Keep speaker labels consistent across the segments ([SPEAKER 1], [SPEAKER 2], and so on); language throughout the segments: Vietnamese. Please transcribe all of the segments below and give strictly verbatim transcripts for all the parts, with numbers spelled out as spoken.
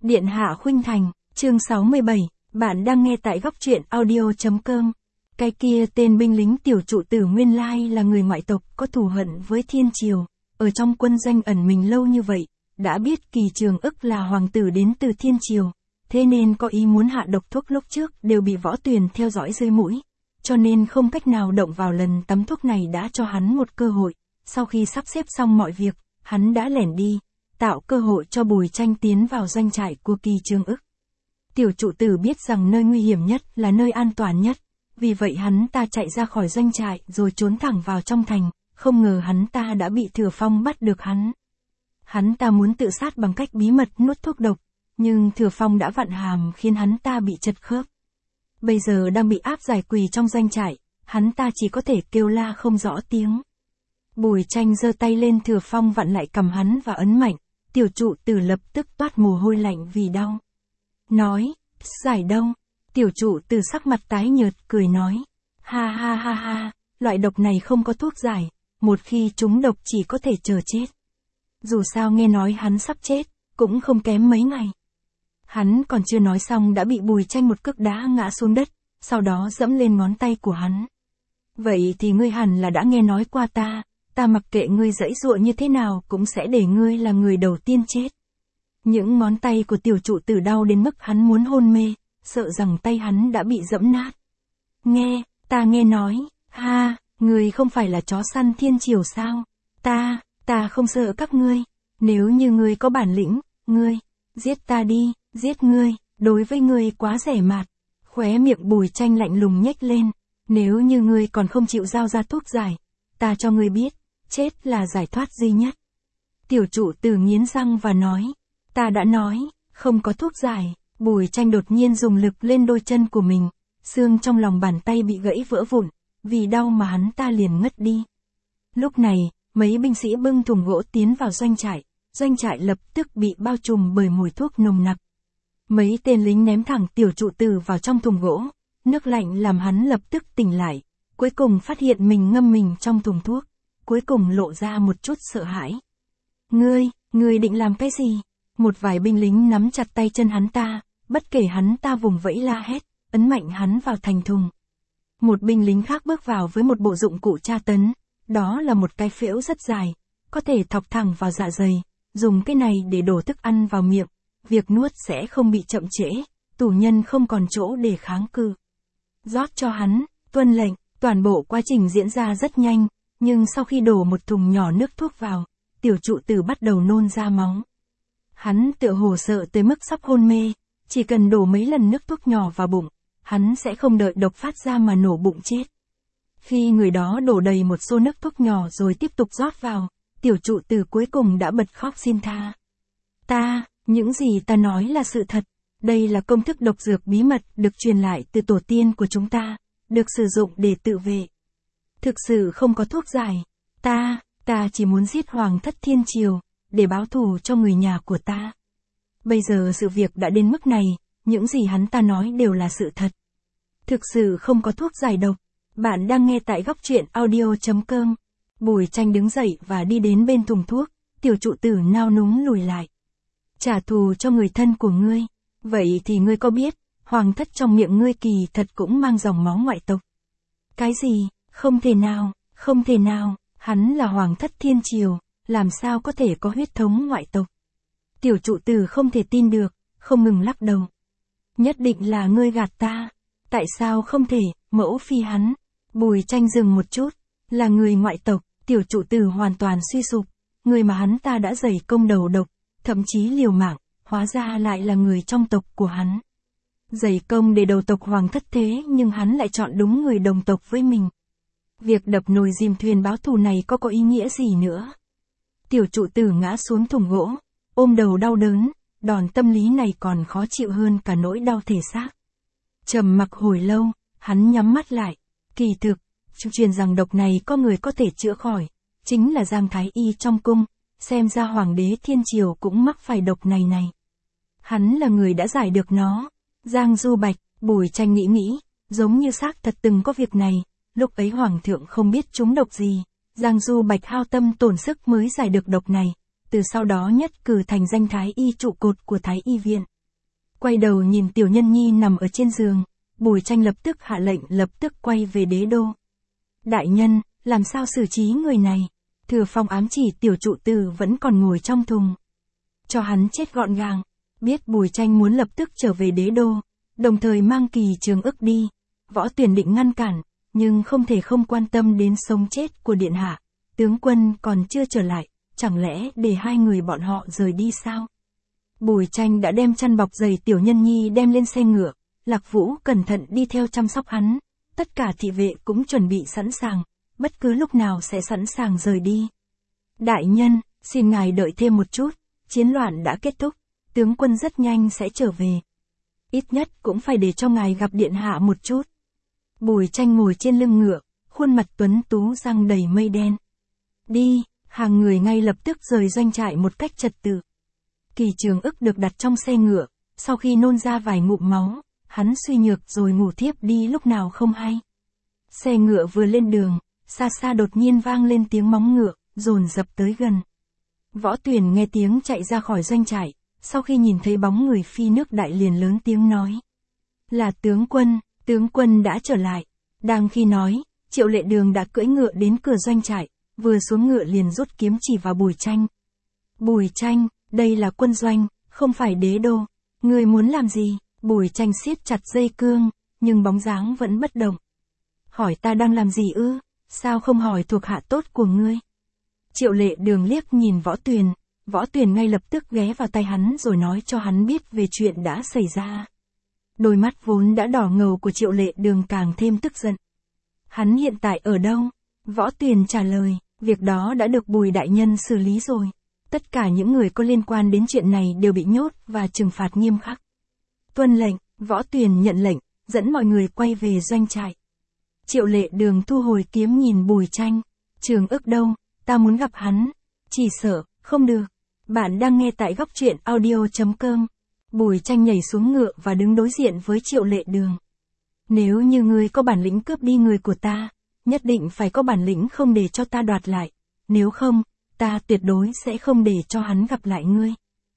[SPEAKER 1] Điện hạ khuynh thành, chương sáu mươi bảy, bạn đang nghe tại góc truyện audio chấm com. Cái kia tên binh lính tiểu trụ tử nguyên lai là người ngoại tộc có thù hận với thiên triều, ở trong quân doanh ẩn mình lâu như vậy, đã biết Kỳ Trường Ức là hoàng tử đến từ thiên triều, thế nên có ý muốn hạ độc thuốc lúc trước đều bị Võ Tuyền theo dõi dưới mũi, cho nên không cách nào động vào lần tắm thuốc này đã cho hắn một cơ hội, sau khi sắp xếp xong mọi việc, hắn đã lẻn đi, tạo cơ hội cho Bùi Tranh tiến vào doanh trại của Kỳ Trường Ức. Tiểu trụ tử biết rằng nơi nguy hiểm nhất là nơi an toàn nhất, vì vậy hắn ta chạy ra khỏi doanh trại rồi trốn thẳng vào trong thành, không ngờ hắn ta đã bị Thừa Phong bắt được hắn. Hắn ta muốn tự sát bằng cách bí mật nuốt thuốc độc, nhưng Thừa Phong đã vặn hàm khiến hắn ta bị chật khớp. Bây giờ đang bị áp giải quỳ trong doanh trại, hắn ta chỉ có thể kêu la không rõ tiếng. Bùi Tranh giơ tay lên Thừa Phong vặn lại cầm hắn và ấn mạnh, tiểu trụ tử lập tức toát mồ hôi lạnh vì đau. Nói, giải đâu? Tiểu trụ tử sắc mặt tái nhợt cười nói, ha ha ha ha, loại độc này không có thuốc giải, một khi trúng độc chỉ có thể chờ chết. Dù sao nghe nói hắn sắp chết, cũng không kém mấy ngày. Hắn còn chưa nói xong đã bị Bùi Tranh một cước đá ngã xuống đất, sau đó dẫm lên ngón tay của hắn. Vậy thì ngươi hẳn là đã nghe nói qua ta, ta mặc kệ ngươi giãy giụa như thế nào cũng sẽ để ngươi là người đầu tiên chết. Những ngón tay của tiểu trụ tử đau đến mức hắn muốn hôn mê, sợ rằng tay hắn đã bị dẫm nát. Nghe, ta nghe nói, ha, ngươi không phải là chó săn thiên triều sao? Ta, ta không sợ các ngươi, nếu như ngươi có bản lĩnh, ngươi, giết ta đi, giết ngươi, đối với ngươi quá rẻ mạt. Khóe miệng Bùi Tranh lạnh lùng nhếch lên, nếu như ngươi còn không chịu giao ra thuốc giải, ta cho ngươi biết, chết là giải thoát duy nhất. Tiểu trụ tử nghiến răng và nói, ta đã nói, không có thuốc giải. Bùi Tranh đột nhiên dùng lực lên đôi chân của mình, xương trong lòng bàn tay bị gãy vỡ vụn, vì đau mà hắn ta liền ngất đi. Lúc này, mấy binh sĩ bưng thùng gỗ tiến vào doanh trại, doanh trại lập tức bị bao trùm bởi mùi thuốc nồng nặc. Mấy tên lính ném thẳng tiểu trụ tử vào trong thùng gỗ, nước lạnh làm hắn lập tức tỉnh lại, cuối cùng phát hiện mình ngâm mình trong thùng thuốc, cuối cùng lộ ra một chút sợ hãi. Ngươi, ngươi định làm cái gì? Một vài binh lính nắm chặt tay chân hắn ta, bất kể hắn ta vùng vẫy la hét, ấn mạnh hắn vào thành thùng. Một binh lính khác bước vào với một bộ dụng cụ tra tấn, đó là một cái phễu rất dài, có thể thọc thẳng vào dạ dày, dùng cái này để đổ thức ăn vào miệng, việc nuốt sẽ không bị chậm trễ, tù nhân không còn chỗ để kháng cự. Rót cho hắn, tuân lệnh, toàn bộ quá trình diễn ra rất nhanh, nhưng sau khi đổ một thùng nhỏ nước thuốc vào, tiểu trụ tử bắt đầu nôn ra máu. Hắn tựa hồ sợ tới mức sắp hôn mê, chỉ cần đổ mấy lần nước thuốc nhỏ vào bụng, hắn sẽ không đợi độc phát ra mà nổ bụng chết. Khi người đó đổ đầy một xô nước thuốc nhỏ rồi tiếp tục rót vào, tiểu trụ tử cuối cùng đã bật khóc xin tha. Ta, những gì ta nói là sự thật, đây là công thức độc dược bí mật được truyền lại từ tổ tiên của chúng ta, được sử dụng để tự vệ. Thực sự không có thuốc giải, ta, ta chỉ muốn giết hoàng thất thiên triều, để báo thù cho người nhà của ta. Bây giờ sự việc đã đến mức này, những gì hắn ta nói đều là sự thật. Thực sự không có thuốc giải độc. Bạn đang nghe tại góc truyện audio chấm com. Bùi Tranh đứng dậy và đi đến bên thùng thuốc, tiểu trụ tử nao núng lùi lại. Trả thù cho người thân của ngươi, vậy thì ngươi có biết, hoàng thất trong miệng ngươi kỳ thật cũng mang dòng máu ngoại tộc. Cái gì, không thể nào, không thể nào, hắn là hoàng thất thiên triều, làm sao có thể có huyết thống ngoại tộc. Tiểu trụ tử không thể tin được, không ngừng lắc đầu. Nhất định là ngươi gạt ta, tại sao không thể, mẫu phi hắn. Bùi Tranh dừng một chút, là người ngoại tộc, tiểu trụ tử hoàn toàn suy sụp, người mà hắn ta đã dày công đầu độc, thậm chí liều mạng, hóa ra lại là người trong tộc của hắn. Dày công để đầu tộc hoàng thất thế nhưng hắn lại chọn đúng người đồng tộc với mình. Việc đập nồi dìm thuyền báo thù này có có ý nghĩa gì nữa? Tiểu trụ tử ngã xuống thùng gỗ, ôm đầu đau đớn, đòn tâm lý này còn khó chịu hơn cả nỗi đau thể xác. Trầm mặc hồi lâu, hắn nhắm mắt lại. Kỳ thực, truyền rằng độc này có người có thể chữa khỏi, chính là Giang Thái Y trong cung, xem ra hoàng đế thiên triều cũng mắc phải độc này này. Hắn là người đã giải được nó. Giang Du Bạch, Bùi Tranh nghĩ nghĩ, giống như xác thật từng có việc này, lúc ấy hoàng thượng không biết trúng độc gì, Giang Du Bạch hao tâm tổn sức mới giải được độc này, từ sau đó nhất cử thành danh Thái Y trụ cột của Thái Y viện, Quay đầu nhìn Tiểu Nhân Nhi nằm ở trên giường, Bùi Tranh lập tức hạ lệnh lập tức quay về đế đô. Đại nhân, làm sao xử trí người này? Thừa Phong ám chỉ tiểu trụ tử vẫn còn ngồi trong thùng. Cho hắn chết gọn gàng. Biết Bùi Tranh muốn lập tức trở về đế đô, đồng thời mang Kỳ Trường Ức đi. Võ Tuyền định ngăn cản, nhưng không thể không quan tâm đến sống chết của điện hạ. Tướng quân còn chưa trở lại, chẳng lẽ để hai người bọn họ rời đi sao? Bùi Tranh đã đem chăn bọc dày Tiểu Nhân Nhi đem lên xe ngựa, Lạc Vũ cẩn thận đi theo chăm sóc hắn, tất cả thị vệ cũng chuẩn bị sẵn sàng, bất cứ lúc nào sẽ sẵn sàng rời đi. Đại nhân, xin ngài đợi thêm một chút, chiến loạn đã kết thúc, tướng quân rất nhanh sẽ trở về. Ít nhất cũng phải để cho ngài gặp điện hạ một chút. Bùi Tranh ngồi trên lưng ngựa, khuôn mặt tuấn tú răng đầy mây đen. Đi, hàng người ngay lập tức rời doanh trại một cách trật tự. Kỳ Trường Ức được đặt trong xe ngựa, sau khi nôn ra vài ngụm máu, hắn suy nhược rồi ngủ thiếp đi lúc nào không hay. Xe ngựa vừa lên đường, xa xa đột nhiên vang lên tiếng móng ngựa, dồn dập tới gần. Võ Tuyền nghe tiếng chạy ra khỏi doanh trại, sau khi nhìn thấy bóng người phi nước đại liền lớn tiếng nói. Là tướng quân, tướng quân đã trở lại. Đang khi nói, Triệu Lệ Đường đã cưỡi ngựa đến cửa doanh trại, vừa xuống ngựa liền rút kiếm chỉ vào Bùi Tranh. Bùi Tranh, đây là quân doanh, không phải đế đô. Ngươi muốn làm gì? Bùi Tranh siết chặt dây cương, nhưng bóng dáng vẫn bất động. Hỏi ta đang làm gì ư? Sao không hỏi thuộc hạ tốt của ngươi? Triệu Lệ Đường liếc nhìn Võ Tuyền, Võ Tuyền ngay lập tức ghé vào tay hắn rồi nói cho hắn biết về chuyện đã xảy ra. Đôi mắt vốn đã đỏ ngầu của Triệu Lệ Đường càng thêm tức giận. Hắn hiện tại ở đâu? Võ Tuyền trả lời, việc đó đã được Bùi đại nhân xử lý rồi. Tất cả những người có liên quan đến chuyện này đều bị nhốt và trừng phạt nghiêm khắc. Tuân lệnh, Võ Tuyền nhận lệnh, dẫn mọi người quay về doanh trại. Triệu Lệ Đường thu hồi kiếm nhìn Bùi Tranh. Trường Ức đâu? Ta muốn gặp hắn. Chỉ sợ, không được. Bạn đang nghe tại góc truyện audio chấm com. Bùi Tranh nhảy xuống ngựa và đứng đối diện với Triệu Lệ Đường. Nếu như ngươi có bản lĩnh cướp đi người của ta, nhất định phải có bản lĩnh không để cho ta đoạt lại. Nếu không, ta tuyệt đối sẽ không để cho hắn gặp lại ngươi.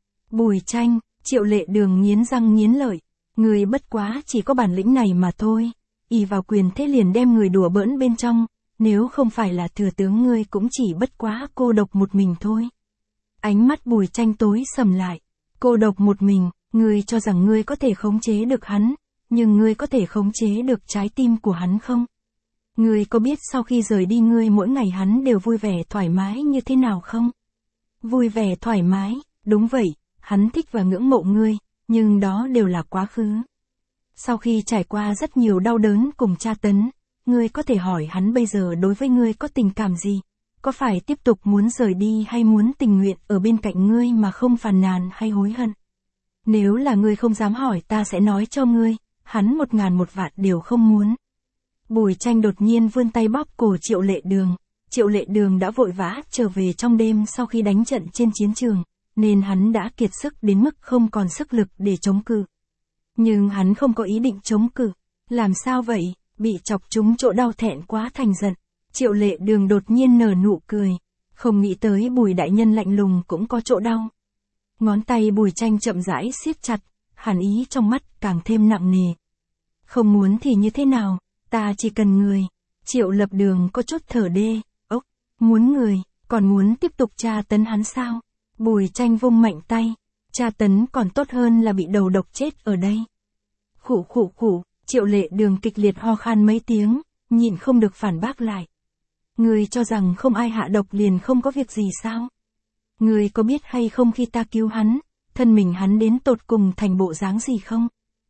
[SPEAKER 1] Bùi Tranh, Triệu Lệ Đường nghiến răng nghiến lợi. Ngươi bất quá chỉ có bản lĩnh này mà thôi. Ỷ vào quyền thế liền đem người đùa bỡn bên trong. Nếu không phải là thừa tướng ngươi cũng chỉ bất quá cô độc một mình thôi. Ánh mắt Bùi Tranh tối sầm lại. Cô độc một mình, ngươi cho rằng ngươi có thể khống chế được hắn, nhưng ngươi có thể khống chế được trái tim của hắn không? Ngươi có biết sau khi rời đi ngươi mỗi ngày hắn đều vui vẻ thoải mái như thế nào không? Vui vẻ thoải mái, đúng vậy, hắn thích và ngưỡng mộ ngươi, nhưng đó đều là quá khứ. Sau khi trải qua rất nhiều đau đớn cùng tra tấn, ngươi có thể hỏi hắn bây giờ đối với ngươi có tình cảm gì? Có phải tiếp tục muốn rời đi hay muốn tình nguyện ở bên cạnh ngươi mà không phàn nàn hay hối hận? Nếu là ngươi không dám hỏi ta sẽ nói cho ngươi, hắn một ngàn một vạn đều không muốn. Bùi Tranh đột nhiên vươn tay bóp cổ Triệu Lệ Đường. Triệu Lệ Đường đã vội vã trở về trong đêm sau khi đánh trận trên chiến trường, nên hắn đã kiệt sức đến mức không còn sức lực để chống cự. Nhưng hắn không có ý định chống cự. Làm sao vậy? Bị chọc trúng chỗ đau thẹn quá thành giận. Triệu Lệ Đường đột nhiên nở nụ cười. Không nghĩ tới Bùi đại nhân lạnh lùng cũng có chỗ đau. Ngón tay Bùi Tranh chậm rãi siết chặt, hàn ý trong mắt càng thêm nặng nề. Không muốn thì như thế nào, ta chỉ cần người. Triệu Lập Đường có chút thở đê, ốc, muốn người, còn muốn tiếp tục tra tấn hắn sao? Bùi Tranh vung mạnh tay, tra tấn còn tốt hơn là bị đầu độc chết ở đây. Khụ khụ khụ, Triệu Lệ Đường kịch liệt ho khan mấy tiếng, nhịn không được phản bác lại. Người cho rằng không ai hạ độc liền không có việc gì sao? Người có biết hay không khi ta cứu hắn, thân mình hắn đến tột cùng thành bộ dáng gì không?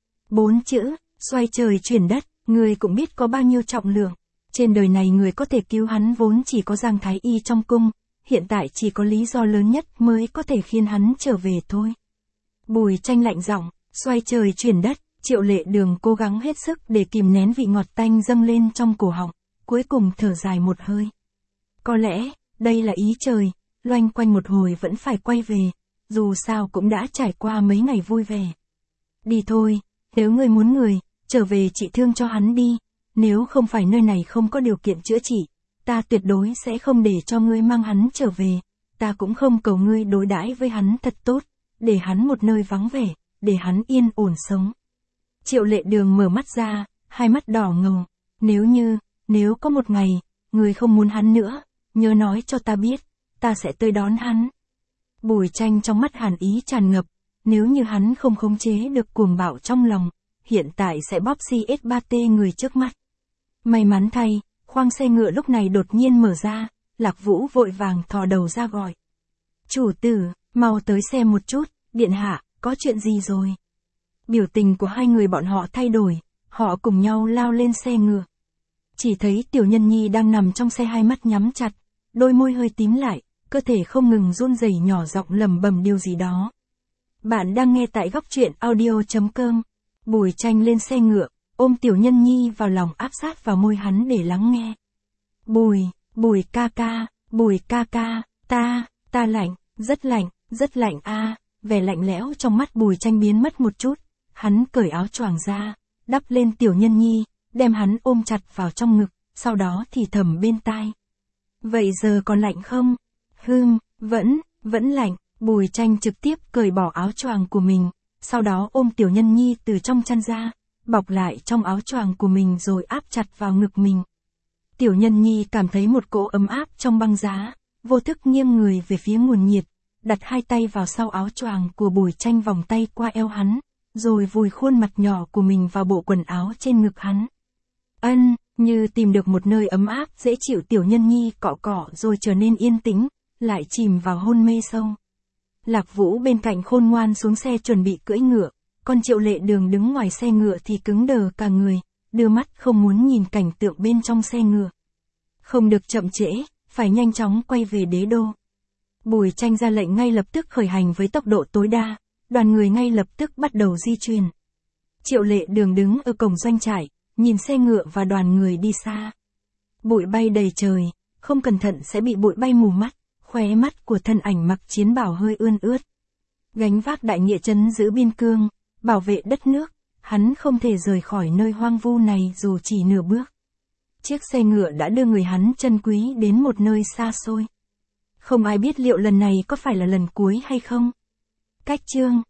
[SPEAKER 1] Bốn chữ, xoay trời chuyển đất, người cũng biết có bao nhiêu trọng lượng. Trên đời này người có thể cứu hắn vốn chỉ có Giang Thái Y trong cung, hiện tại chỉ có lý do lớn nhất mới có thể khiến hắn trở về thôi. Bùi Tranh lạnh giọng, xoay trời chuyển đất, Triệu Lệ Đường cố gắng hết sức để kìm nén vị ngọt tanh dâng lên trong cổ họng, cuối cùng thở dài một hơi. Có lẽ, đây là ý trời, loanh quanh một hồi vẫn phải quay về, dù sao cũng đã trải qua mấy ngày vui vẻ. Đi thôi, nếu ngươi muốn người, trở về trị thương cho hắn đi, nếu không phải nơi này không có điều kiện chữa trị, ta tuyệt đối sẽ không để cho ngươi mang hắn trở về, ta cũng không cầu ngươi đối đãi với hắn thật tốt, để hắn một nơi vắng vẻ, để hắn yên ổn sống. Triệu Lệ Đường mở mắt ra, hai mắt đỏ ngầu. Nếu như, nếu có một ngày, người không muốn hắn nữa, nhớ nói cho ta biết, ta sẽ tới đón hắn. Bùi Tranh trong mắt hàn ý tràn ngập, nếu như hắn không khống chế được cuồng bạo trong lòng, hiện tại sẽ bóp xê ét ba tê người trước mắt. May mắn thay, khoang xe ngựa lúc này đột nhiên mở ra, Lạc Vũ vội vàng thò đầu ra gọi. Chủ tử, mau tới xem một chút, điện hạ, có chuyện gì rồi? Biểu tình của hai người bọn họ thay đổi, họ cùng nhau lao lên xe ngựa. Chỉ thấy Tiểu Nhân Nhi đang nằm trong xe hai mắt nhắm chặt, đôi môi hơi tím lại, cơ thể không ngừng run rẩy nhỏ giọng lẩm bẩm điều gì đó. Bạn đang nghe tại góc truyện audio chấm com. Bùi Tranh lên xe ngựa, ôm Tiểu Nhân Nhi vào lòng áp sát vào môi hắn để lắng nghe. Bùi, Bùi ca ca, Bùi ca ca, ta, ta lạnh, rất lạnh, rất lạnh a. Vẻ lạnh lẽo trong mắt Bùi Tranh biến mất một chút, hắn cởi áo choàng ra, đắp lên Tiểu Nhân Nhi, đem hắn ôm chặt vào trong ngực, sau đó thì thầm bên tai. Vậy giờ còn lạnh không? Hừm, vẫn, vẫn lạnh. Bùi Tranh trực tiếp cởi bỏ áo choàng của mình, sau đó ôm Tiểu Nhân Nhi từ trong chăn ra, bọc lại trong áo choàng của mình rồi áp chặt vào ngực mình. Tiểu Nhân Nhi cảm thấy một cỗ ấm áp trong băng giá, vô thức nghiêng người về phía nguồn nhiệt, đặt hai tay vào sau áo choàng của Bùi Tranh, vòng tay qua eo hắn, rồi vùi khuôn mặt nhỏ của mình vào bộ quần áo trên ngực hắn. Ân, như tìm được một nơi ấm áp dễ chịu, Tiểu Nhân Nhi cọ cọ rồi trở nên yên tĩnh, lại chìm vào hôn mê sâu. Lạc Vũ bên cạnh khôn ngoan xuống xe chuẩn bị cưỡi ngựa, còn Triệu Lệ Đường đứng ngoài xe ngựa thì cứng đờ cả người, đưa mắt không muốn nhìn cảnh tượng bên trong xe ngựa. Không được chậm trễ, phải nhanh chóng quay về đế đô. Bùi Tranh ra lệnh ngay lập tức khởi hành với tốc độ tối đa, đoàn người ngay lập tức bắt đầu di chuyển. Triệu Lệ Đường đứng ở cổng doanh trại, nhìn xe ngựa và đoàn người đi xa. Bụi bay đầy trời, không cẩn thận sẽ bị bụi bay mù mắt, khóe mắt của thân ảnh mặc chiến bào hơi ươn ướt. Gánh vác đại nghĩa trấn giữ biên cương, bảo vệ đất nước, hắn không thể rời khỏi nơi hoang vu này dù chỉ nửa bước. Chiếc xe ngựa đã đưa người hắn trân quý đến một nơi xa xôi. Không ai biết liệu lần này có phải là lần cuối hay không. Cách chương